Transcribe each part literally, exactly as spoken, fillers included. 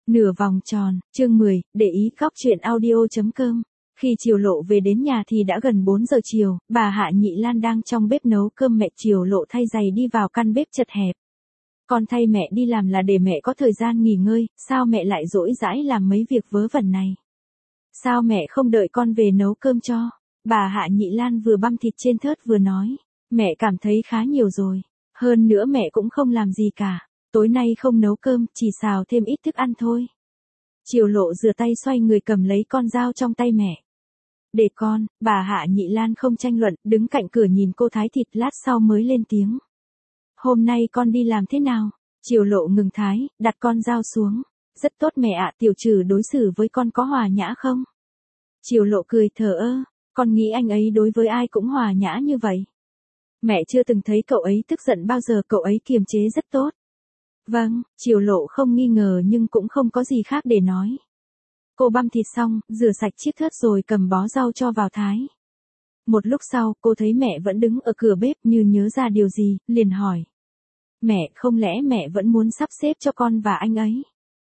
Nửa vòng tròn, chương mười, để ý góc chuyện audio.com. Khi Triều Lộ về đến nhà thì đã gần bốn giờ chiều, bà Hạ Nhị Lan đang trong bếp nấu cơm. Mẹ Triều Lộ thay giày đi vào căn bếp chật hẹp. Con thay mẹ đi làm là để mẹ có thời gian nghỉ ngơi, sao mẹ lại rỗi rãi làm mấy việc vớ vẩn này? Sao mẹ không đợi con về nấu cơm cho? Bà Hạ Nhị Lan vừa băm thịt trên thớt vừa nói. Mẹ cảm thấy khá nhiều rồi. Hơn nữa mẹ cũng không làm gì cả. Tối nay không nấu cơm, chỉ xào thêm ít thức ăn thôi. Triều Lộ rửa tay xoay người cầm lấy con dao trong tay mẹ. Để con, bà Hạ Nhị Lan không tranh luận, đứng cạnh cửa nhìn cô thái thịt, lát sau mới lên tiếng. Hôm nay con đi làm thế nào? Triều Lộ ngừng thái, đặt con dao xuống. Rất tốt mẹ ạ. Tiểu Trừ đối xử với con có hòa nhã không? Triều Lộ cười thờ ơ, con nghĩ anh ấy đối với ai cũng hòa nhã như vậy. Mẹ chưa từng thấy cậu ấy tức giận bao giờ, cậu ấy kiềm chế rất tốt. Vâng, Triều Lộ không nghi ngờ nhưng cũng không có gì khác để nói. Cô băm thịt xong, rửa sạch chiếc thớt rồi cầm bó rau cho vào thái. Một lúc sau, cô thấy mẹ vẫn đứng ở cửa bếp, như nhớ ra điều gì, liền hỏi. Mẹ, không lẽ mẹ vẫn muốn sắp xếp cho con và anh ấy?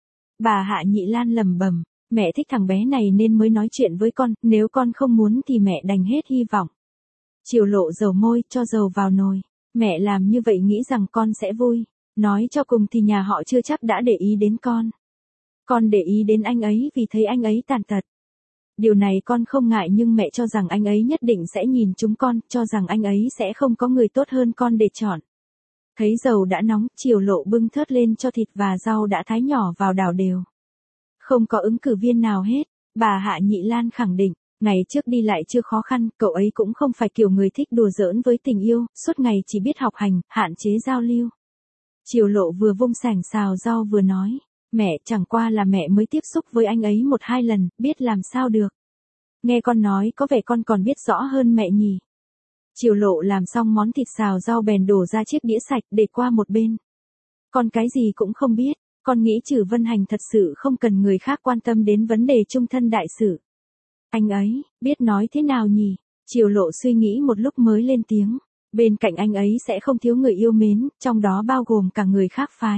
Bà Hạ Nhị Lan lẩm bẩm, mẹ thích thằng bé này nên mới nói chuyện với con, nếu con không muốn thì mẹ đành hết hy vọng. Triều Lộ dầu môi, cho dầu vào nồi. Mẹ làm như vậy nghĩ rằng con sẽ vui. Nói cho cùng thì nhà họ chưa chắc đã để ý đến con. Con để ý đến anh ấy vì thấy anh ấy tàn tật. Điều này con không ngại, nhưng mẹ cho rằng anh ấy nhất định sẽ nhìn chúng con, cho rằng anh ấy sẽ không có người tốt hơn con để chọn. Thấy dầu đã nóng, Triều Lộ bưng thớt lên cho thịt và rau đã thái nhỏ vào đảo đều. Không có ứng cử viên nào hết, bà Hạ Nhị Lan khẳng định. Ngày trước đi lại chưa khó khăn, cậu ấy cũng không phải kiểu người thích đùa giỡn với tình yêu, suốt ngày chỉ biết học hành, hạn chế giao lưu. Triều Lộ vừa vung sảnh xào rau vừa nói, mẹ, chẳng qua là mẹ mới tiếp xúc với anh ấy một hai lần, biết làm sao được. Nghe con nói có vẻ con còn biết rõ hơn mẹ nhỉ. Triều Lộ làm xong món thịt xào rau bèn đổ ra chiếc đĩa sạch để qua một bên. Con cái gì cũng không biết, con nghĩ Trử Vân Hành thật sự không cần người khác quan tâm đến vấn đề chung thân đại sự. Anh ấy, biết nói thế nào nhỉ? Triều Lộ suy nghĩ một lúc mới lên tiếng. Bên cạnh anh ấy sẽ không thiếu người yêu mến, trong đó bao gồm cả người khác phái.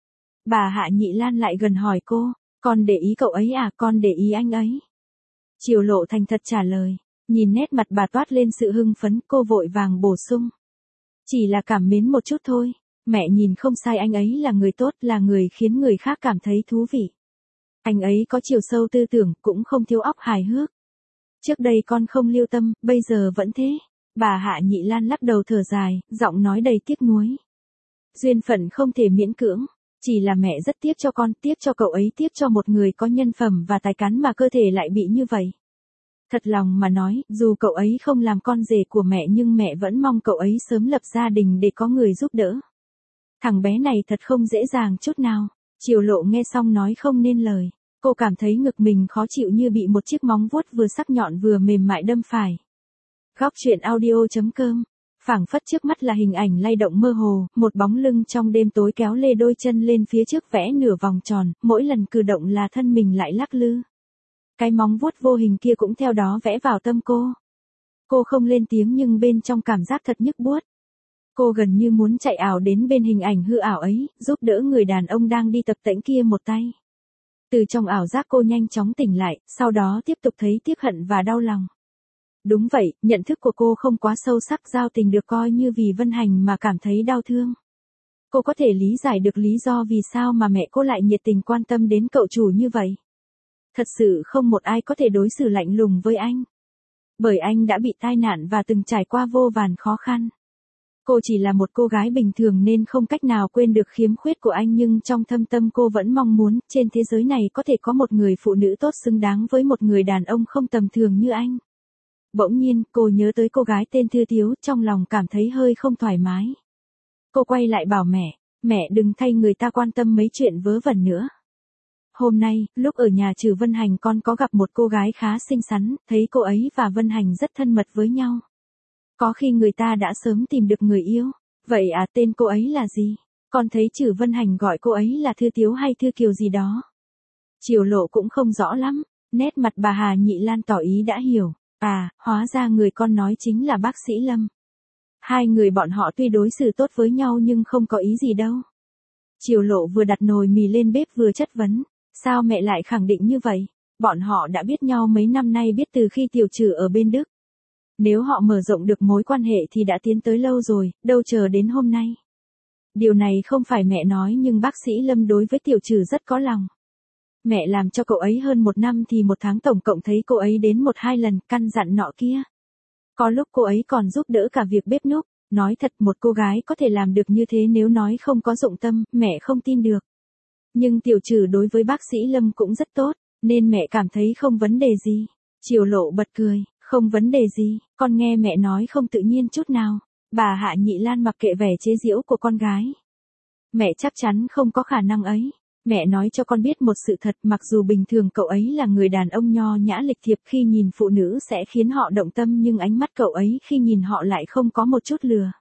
Bà Hạ Nhị Lan lại gần hỏi cô, con để ý cậu ấy à, con để ý anh ấy? Triều Lộ thành thật trả lời, nhìn nét mặt bà toát lên sự hưng phấn, cô vội vàng bổ sung. Chỉ là cảm mến một chút thôi, mẹ nhìn không sai, anh ấy là người tốt, là người khiến người khác cảm thấy thú vị. Anh ấy có chiều sâu tư tưởng, cũng không thiếu óc hài hước. Trước đây con không lưu tâm, bây giờ vẫn thế. Bà Hạ Nhị Lan lắc đầu thở dài, giọng nói đầy tiếc nuối. Duyên phận không thể miễn cưỡng, chỉ là mẹ rất tiếc cho con, tiếc cho cậu ấy, tiếc cho một người có nhân phẩm và tài cán mà cơ thể lại bị như vậy. Thật lòng mà nói, dù cậu ấy không làm con rể của mẹ nhưng mẹ vẫn mong cậu ấy sớm lập gia đình để có người giúp đỡ. Thằng bé này thật không dễ dàng chút nào. Triều Lộ nghe xong nói không nên lời. Cô cảm thấy ngực mình khó chịu như bị một chiếc móng vuốt vừa sắc nhọn vừa mềm mại đâm phải. Góc chuyện audio.com. Phảng phất trước mắt là hình ảnh lay động mơ hồ, một bóng lưng trong đêm tối kéo lê đôi chân lên phía trước vẽ nửa vòng tròn, mỗi lần cử động là thân mình lại lắc lư. Cái móng vuốt vô hình kia cũng theo đó vẽ vào tâm cô. Cô không lên tiếng nhưng bên trong cảm giác thật nhức buốt. Cô gần như muốn chạy ảo đến bên hình ảnh hư ảo ấy, giúp đỡ người đàn ông đang đi tập tễnh kia một tay. Từ trong ảo giác cô nhanh chóng tỉnh lại, sau đó tiếp tục thấy tiếc hận và đau lòng. Đúng vậy, nhận thức của cô không quá sâu sắc, giao tình được coi như vì Vân Hành mà cảm thấy đau thương. Cô có thể lý giải được lý do vì sao mà mẹ cô lại nhiệt tình quan tâm đến cậu chủ như vậy. Thật sự không một ai có thể đối xử lạnh lùng với anh. Bởi anh đã bị tai nạn và từng trải qua vô vàn khó khăn. Cô chỉ là một cô gái bình thường nên không cách nào quên được khiếm khuyết của anh, nhưng trong thâm tâm cô vẫn mong muốn trên thế giới này có thể có một người phụ nữ tốt xứng đáng với một người đàn ông không tầm thường như anh. Bỗng nhiên, cô nhớ tới cô gái tên Thư Thiếu, trong lòng cảm thấy hơi không thoải mái. Cô quay lại bảo mẹ, mẹ đừng thay người ta quan tâm mấy chuyện vớ vẩn nữa. Hôm nay, lúc ở nhà Trử Vân Hành con có gặp một cô gái khá xinh xắn, thấy cô ấy và Vân Hành rất thân mật với nhau. Có khi người ta đã sớm tìm được người yêu. Vậy à, tên cô ấy là gì? Con thấy Trử Vân Hành gọi cô ấy là Thư Thiếu hay Thư Kiều gì đó. Triều Lộ cũng không rõ lắm, nét mặt bà Hà Nhị Lan tỏ ý đã hiểu. À, hóa ra người con nói chính là bác sĩ Lâm. Hai người bọn họ tuy đối xử tốt với nhau nhưng không có ý gì đâu. Triều Lộ vừa đặt nồi mì lên bếp vừa chất vấn. Sao mẹ lại khẳng định như vậy? Bọn họ đã biết nhau mấy năm nay, biết từ khi Tiểu Trử ở bên Đức. Nếu họ mở rộng được mối quan hệ thì đã tiến tới lâu rồi, đâu chờ đến hôm nay. Điều này không phải mẹ nói, nhưng bác sĩ Lâm đối với Tiểu Trử rất có lòng. Mẹ làm cho cậu ấy hơn một năm thì một tháng tổng cộng thấy cô ấy đến một hai lần, căn dặn nọ kia. Có lúc cô ấy còn giúp đỡ cả việc bếp núc. Nói thật, một cô gái có thể làm được như thế nếu nói không có dụng tâm, mẹ không tin được. Nhưng Tiểu Trử đối với bác sĩ Lâm cũng rất tốt, nên mẹ cảm thấy không vấn đề gì. Triều Lộ bật cười, không vấn đề gì, con nghe mẹ nói không tự nhiên chút nào. Bà Hạ Nhị Lan mặc kệ vẻ chế giễu của con gái. Mẹ chắc chắn không có khả năng ấy. Mẹ nói cho con biết một sự thật, mặc dù bình thường cậu ấy là người đàn ông nho nhã lịch thiệp, khi nhìn phụ nữ sẽ khiến họ động tâm, nhưng ánh mắt cậu ấy khi nhìn họ lại không có một chút lừa.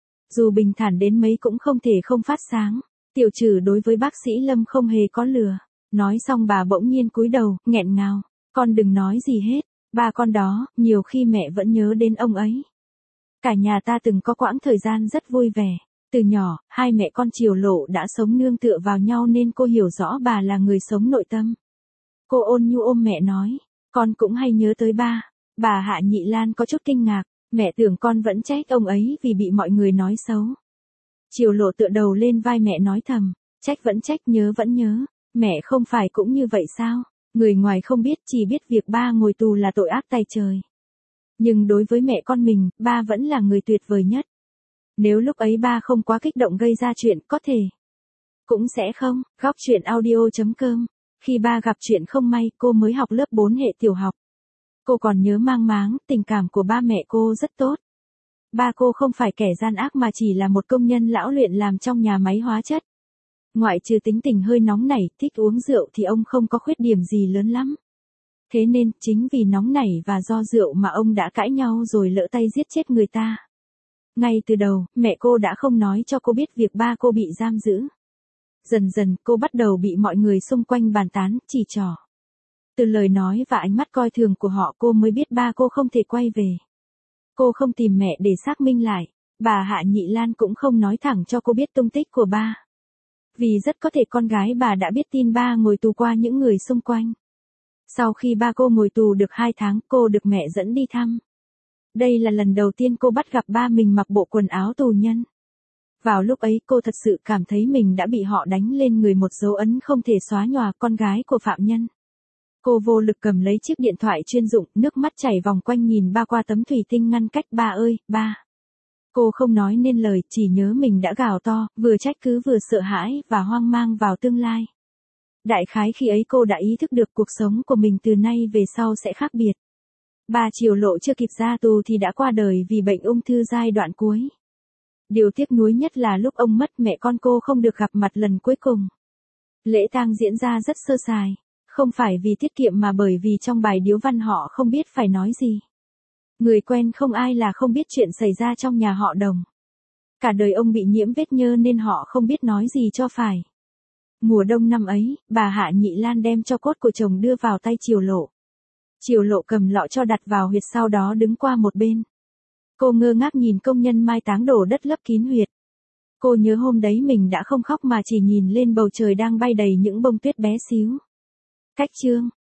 Dù bình thản đến mấy cũng không thể không phát sáng. Tiểu Trử đối với bác sĩ Lâm không hề có lừa. Nói xong bà bỗng nhiên cúi đầu, nghẹn ngào. Con đừng nói gì hết. Ba con đó, nhiều khi mẹ vẫn nhớ đến ông ấy. Cả nhà ta từng có quãng thời gian rất vui vẻ. Từ nhỏ, hai mẹ con Triều Lộ đã sống nương tựa vào nhau nên cô hiểu rõ bà là người sống nội tâm. Cô ôn nhu ôm mẹ nói, con cũng hay nhớ tới ba. Bà Hạ Nhị Lan có chút kinh ngạc, mẹ tưởng con vẫn trách ông ấy vì bị mọi người nói xấu. Triều Lộ tựa đầu lên vai mẹ nói thầm, trách vẫn trách, nhớ vẫn nhớ, mẹ không phải cũng như vậy sao? Người ngoài không biết, chỉ biết việc ba ngồi tù là tội ác tày trời. Nhưng đối với mẹ con mình, ba vẫn là người tuyệt vời nhất. Nếu lúc ấy ba không quá kích động gây ra chuyện, có thể cũng sẽ không. Góc chuyện audio chấm com. Khi ba gặp chuyện không may, cô mới học lớp bốn hệ tiểu học. Cô còn nhớ mang máng, tình cảm của ba mẹ cô rất tốt. Ba cô không phải kẻ gian ác mà chỉ là một công nhân lão luyện làm trong nhà máy hóa chất. Ngoại trừ tính tình hơi nóng nảy, thích uống rượu thì ông không có khuyết điểm gì lớn lắm. Thế nên, chính vì nóng nảy và do rượu mà ông đã cãi nhau rồi lỡ tay giết chết người ta. Ngay từ đầu, mẹ cô đã không nói cho cô biết việc ba cô bị giam giữ. Dần dần, cô bắt đầu bị mọi người xung quanh bàn tán, chỉ trỏ. Từ lời nói và ánh mắt coi thường của họ, cô mới biết ba cô không thể quay về. Cô không tìm mẹ để xác minh lại. Bà Hạ Nhị Lan cũng không nói thẳng cho cô biết tung tích của ba. Vì rất có thể con gái bà đã biết tin ba ngồi tù qua những người xung quanh. Sau khi ba cô ngồi tù được hai tháng, cô được mẹ dẫn đi thăm. Đây là lần đầu tiên cô bắt gặp ba mình mặc bộ quần áo tù nhân. Vào lúc ấy cô thật sự cảm thấy mình đã bị họ đánh lên người một dấu ấn không thể xóa nhòa, con gái của phạm nhân. Cô vô lực cầm lấy chiếc điện thoại chuyên dụng, nước mắt chảy vòng quanh nhìn ba qua tấm thủy tinh ngăn cách. Ba ơi, ba. Cô không nói nên lời, chỉ nhớ mình đã gào to, vừa trách cứ vừa sợ hãi và hoang mang vào tương lai. Đại khái khi ấy cô đã ý thức được cuộc sống của mình từ nay về sau sẽ khác biệt. Ba Triều Lộ chưa kịp ra tù thì đã qua đời vì bệnh ung thư giai đoạn cuối. Điều tiếc nuối nhất là lúc ông mất, mẹ con cô không được gặp mặt lần cuối cùng. Lễ tang diễn ra rất sơ sài, không phải vì tiết kiệm mà bởi vì trong bài điếu văn họ không biết phải nói gì. Người quen không ai là không biết chuyện xảy ra trong nhà họ Đồng. Cả đời ông bị nhiễm vết nhơ nên họ không biết nói gì cho phải. Mùa đông năm ấy, bà Hạ Nhị Lan đem tro cốt của chồng đưa vào tay Triều Lộ. Triều Lộ cầm lọ cho đặt vào huyệt, sau đó đứng qua một bên. Cô ngơ ngác nhìn công nhân mai táng đổ đất lấp kín huyệt. Cô nhớ hôm đấy mình đã không khóc mà chỉ nhìn lên bầu trời đang bay đầy những bông tuyết bé xíu. Cách chương